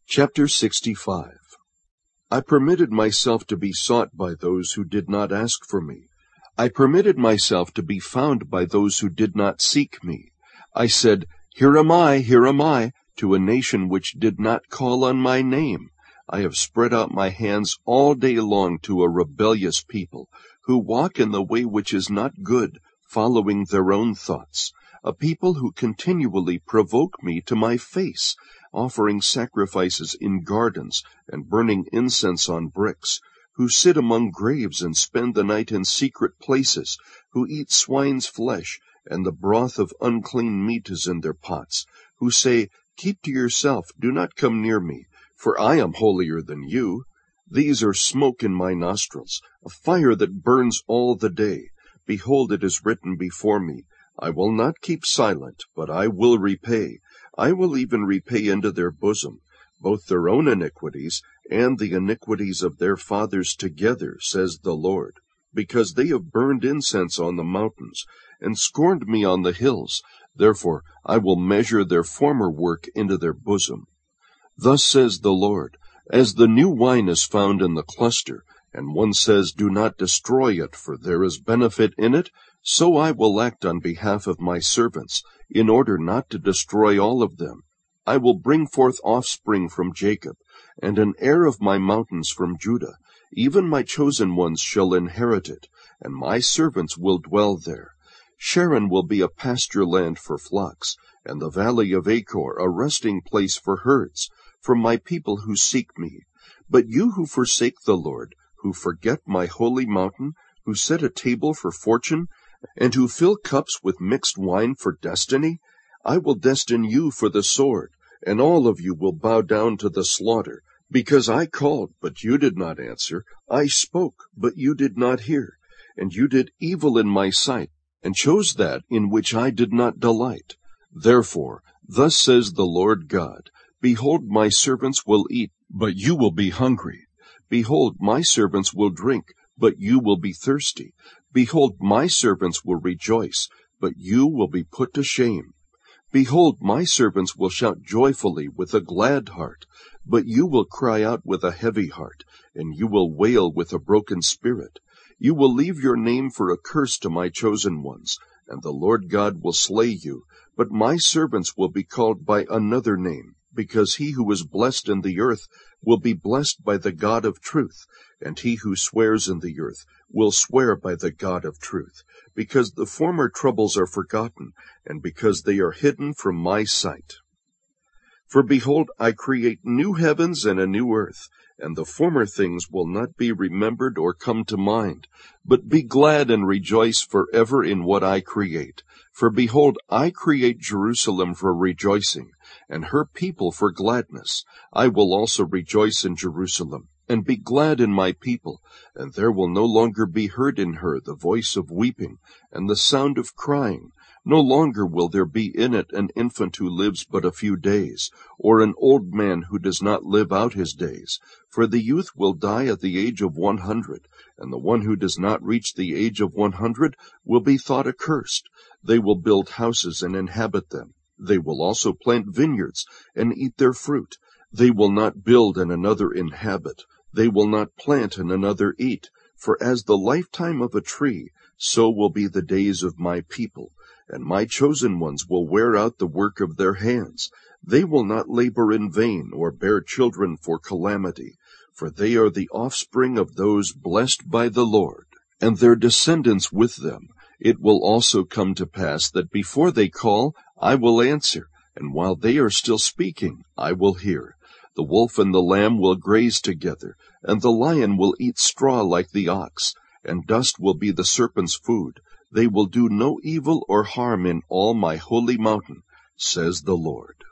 Chapter 65. I permitted myself to be sought by those who did not ask for me. I permitted myself to be found by those who did not seek me. I said, here am I, to a nation which did not call on my name. I have spread out my hands all day long to a rebellious people, who walk in the way which is not good, following their own thoughts, a people who continually provoke me to my face, offering sacrifices in gardens and burning incense on bricks, who sit among graves and spend the night in secret places, who eat swine's flesh, and the broth of unclean meat is in their pots, who say, keep to yourself, do not come near me, for I am holier than you. These are smoke in my nostrils, a fire that burns all the day. Behold, it is written before me, I will not keep silent, but I will repay. I will even repay into their bosom, both their own iniquities and the iniquities of their fathers together, says the Lord, because they have burned incense on the mountains, and scorned me on the hills. Therefore I will measure their former work into their bosom. Thus says the Lord, as the new wine is found in the cluster, and one says, do not destroy it, for there is benefit in it, so I will act on behalf of my servants, in order not to destroy all of them. I will bring forth offspring from Jacob, and an heir of my mountains from Judah. Even my chosen ones shall inherit it, and my servants will dwell there. Sharon will be a pasture land for flocks, and the valley of Achor a resting place for herds, for my people who seek me. But you who forsake the Lord, who forget my holy mountain, who set a table for fortune, and who fill cups with mixed wine for destiny, I will destine you for the sword, and all of you will bow down to the slaughter, because I called, but you did not answer, I spoke, but you did not hear, and you did evil in my sight, and chose that in which I did not delight. Therefore, thus says the Lord God, behold, my servants will eat, but you will be hungry. Behold, my servants will drink, but you will be thirsty. Behold, my servants will rejoice, but you will be put to shame. Behold, my servants will shout joyfully with a glad heart, but you will cry out with a heavy heart, and you will wail with a broken spirit. You will leave your name for a curse to my chosen ones, and the Lord God will slay you, but my servants will be called by another name, because he who is blessed in the earth will be blessed by the God of truth, and he who swears in the earth will swear by the God of truth, because the former troubles are forgotten, and because they are hidden from my sight. For behold, I create new heavens and a new earth, and the former things will not be remembered or come to mind. But be glad and rejoice forever in what I create. For behold, I create Jerusalem for rejoicing, and her people for gladness. I will also rejoice in Jerusalem, and be glad in my people, and there will no longer be heard in her the voice of weeping, and the sound of crying. No longer will there be in it an infant who lives but a few days, or an old man who does not live out his days. For the youth will die at the age of 100, and the one who does not reach the age of 100 will be thought accursed. They will build houses and inhabit them. They will also plant vineyards and eat their fruit. They will not build and another inhabit. They will not plant and another eat. For as the lifetime of a tree, so will be the days of my people. And my chosen ones will wear out the work of their hands. They will not labor in vain, or bear children for calamity, for they are the offspring of those blessed by the Lord, and their descendants with them. It will also come to pass that before they call, I will answer, and while they are still speaking, I will hear. The wolf and the lamb will graze together, and the lion will eat straw like the ox, and dust will be the serpent's food. They will do no evil or harm in all my holy mountain, says the Lord.